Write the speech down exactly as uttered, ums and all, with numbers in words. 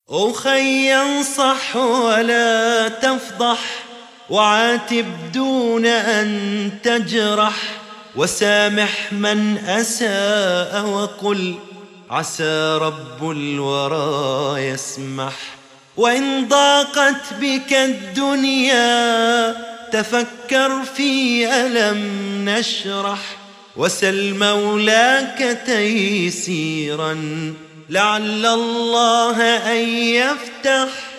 أخي انصح ولا تفضح، وعاتب دون أن تجرح، وسامح من أساء، وقل عسى رب الورى يسمح. وإن ضاقت بك الدنيا تفكر في ألم نشرح، وسل مولاك تيسيرا لعل الله أن يفتح.